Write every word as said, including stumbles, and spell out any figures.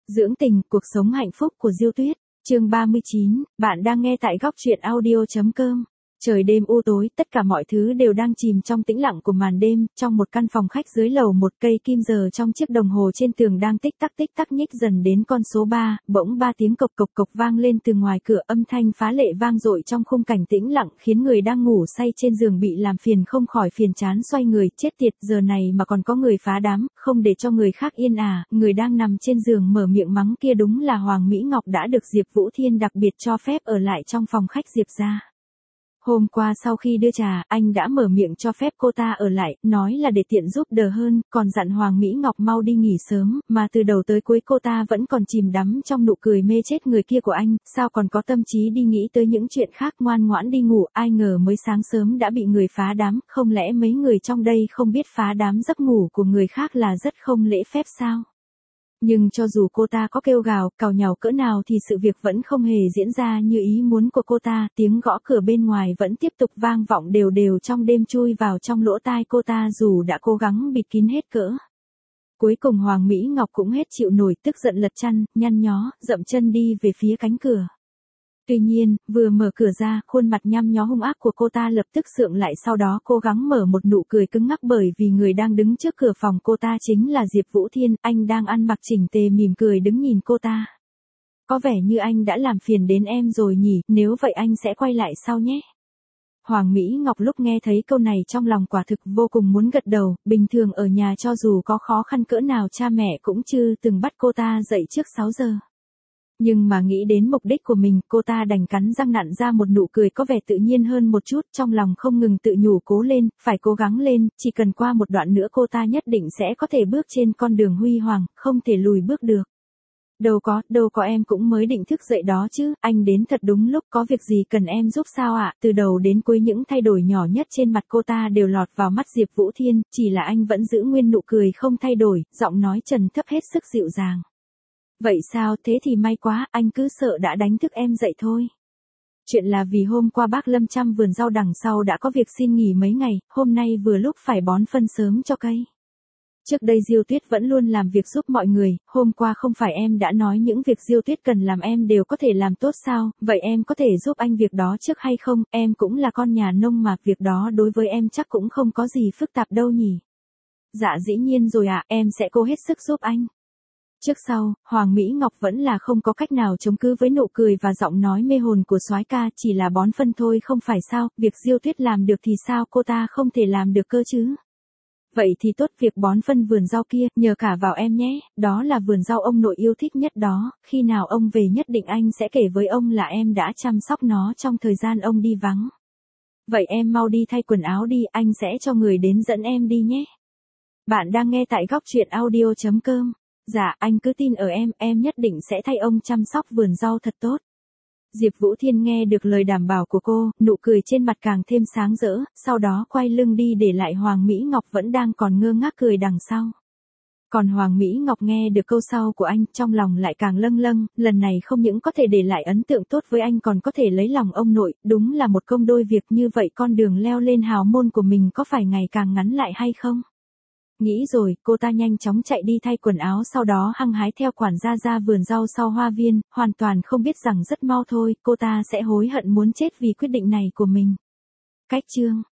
Dưỡng tình, cuộc sống hạnh phúc của Diêu Tuyết, chương ba mươi chín, bạn đang nghe tại góc truyện audio chấm com. Trời đêm u tối, tất cả mọi thứ đều đang chìm trong tĩnh lặng của màn đêm, trong một căn phòng khách dưới lầu một cây kim giờ trong chiếc đồng hồ trên tường đang tích tắc tích tắc nhích dần đến con số ba, bỗng ba tiếng cộc cộc cộc vang lên từ ngoài cửa, âm thanh phá lệ vang dội trong khung cảnh tĩnh lặng khiến người đang ngủ say trên giường bị làm phiền không khỏi phiền chán xoay người, chết tiệt, giờ này mà còn có người phá đám, không để cho người khác yên à, người đang nằm trên giường mở miệng mắng kia đúng là Hoàng Mỹ Ngọc đã được Diệp Vũ Thiên đặc biệt cho phép ở lại trong phòng khách Diệp gia. Hôm qua sau khi đưa trà, anh đã mở miệng cho phép cô ta ở lại, nói là để tiện giúp đỡ hơn, còn dặn Hoàng Mỹ Ngọc mau đi nghỉ sớm, mà từ đầu tới cuối cô ta vẫn còn chìm đắm trong nụ cười mê chết người kia của anh, sao còn có tâm trí đi nghĩ tới những chuyện khác, ngoan ngoãn đi ngủ, ai ngờ mới sáng sớm đã bị người phá đám, không lẽ mấy người trong đây không biết phá đám giấc ngủ của người khác là rất không lễ phép sao? Nhưng cho dù cô ta có kêu gào, càu nhàu cỡ nào thì sự việc vẫn không hề diễn ra như ý muốn của cô ta, tiếng gõ cửa bên ngoài vẫn tiếp tục vang vọng đều đều trong đêm chui vào trong lỗ tai cô ta dù đã cố gắng bịt kín hết cỡ. Cuối cùng Hoàng Mỹ Ngọc cũng hết chịu nổi, tức giận lật chăn, nhăn nhó, dậm chân đi về phía cánh cửa. Tuy nhiên, vừa mở cửa ra, khuôn mặt nhăm nhó hung ác của cô ta lập tức sượng lại, sau đó cố gắng mở một nụ cười cứng ngắc bởi vì người đang đứng trước cửa phòng cô ta chính là Diệp Vũ Thiên, anh đang ăn mặc chỉnh tề mỉm cười đứng nhìn cô ta. Có vẻ như anh đã làm phiền đến em rồi nhỉ, nếu vậy anh sẽ quay lại sau nhé. Hoàng Mỹ Ngọc lúc nghe thấy câu này trong lòng quả thực vô cùng muốn gật đầu, bình thường ở nhà cho dù có khó khăn cỡ nào cha mẹ cũng chưa từng bắt cô ta dậy trước sáu giờ. Nhưng mà nghĩ đến mục đích của mình, cô ta đành cắn răng nặn ra một nụ cười có vẻ tự nhiên hơn một chút, trong lòng không ngừng tự nhủ cố lên, phải cố gắng lên, chỉ cần qua một đoạn nữa cô ta nhất định sẽ có thể bước trên con đường huy hoàng, không thể lùi bước được. Đâu có, đâu có, em cũng mới định thức dậy đó chứ, anh đến thật đúng lúc, có việc gì cần em giúp sao ạ? Từ đầu đến cuối những thay đổi nhỏ nhất trên mặt cô ta đều lọt vào mắt Diệp Vũ Thiên, chỉ là anh vẫn giữ nguyên nụ cười không thay đổi, giọng nói trầm thấp hết sức dịu dàng. Vậy sao, thế thì may quá, anh cứ sợ đã đánh thức em dậy thôi. Chuyện là vì hôm qua bác Lâm chăm vườn rau đằng sau đã có việc xin nghỉ mấy ngày, hôm nay vừa lúc phải bón phân sớm cho cây. Trước đây Diêu Tuyết vẫn luôn làm việc giúp mọi người, hôm qua không phải em đã nói những việc Diêu Tuyết cần làm em đều có thể làm tốt sao, vậy em có thể giúp anh việc đó trước hay không, em cũng là con nhà nông mà, việc đó đối với em chắc cũng không có gì phức tạp đâu nhỉ. Dạ dĩ nhiên rồi ạ, em sẽ cố hết sức giúp anh. Trước sau, Hoàng Mỹ Ngọc vẫn là không có cách nào chống cự với nụ cười và giọng nói mê hồn của soái ca, chỉ là bón phân thôi không phải sao, việc Diêu Tuyết làm được thì sao cô ta không thể làm được cơ chứ. Vậy thì tốt, việc bón phân vườn rau kia, nhờ cả vào em nhé, đó là vườn rau ông nội yêu thích nhất đó, khi nào ông về nhất định anh sẽ kể với ông là em đã chăm sóc nó trong thời gian ông đi vắng. Vậy em mau đi thay quần áo đi, anh sẽ cho người đến dẫn em đi nhé. Bạn đang nghe tại góc truyện audio chấm com. Dạ, anh cứ tin ở em, em nhất định sẽ thay ông chăm sóc vườn rau thật tốt. Diệp Vũ Thiên nghe được lời đảm bảo của cô, nụ cười trên mặt càng thêm sáng rỡ, sau đó quay lưng đi để lại Hoàng Mỹ Ngọc vẫn đang còn ngơ ngác cười đằng sau. Còn Hoàng Mỹ Ngọc nghe được câu sau của anh, trong lòng lại càng lâng lâng, lần này không những có thể để lại ấn tượng tốt với anh còn có thể lấy lòng ông nội, đúng là một công đôi việc, như vậy con đường leo lên hào môn của mình có phải ngày càng ngắn lại hay không? Nghĩ rồi, cô ta nhanh chóng chạy đi thay quần áo, sau đó hăng hái theo quản gia ra vườn rau sau hoa viên, hoàn toàn không biết rằng rất mau thôi, cô ta sẽ hối hận muốn chết vì quyết định này của mình. Cách chương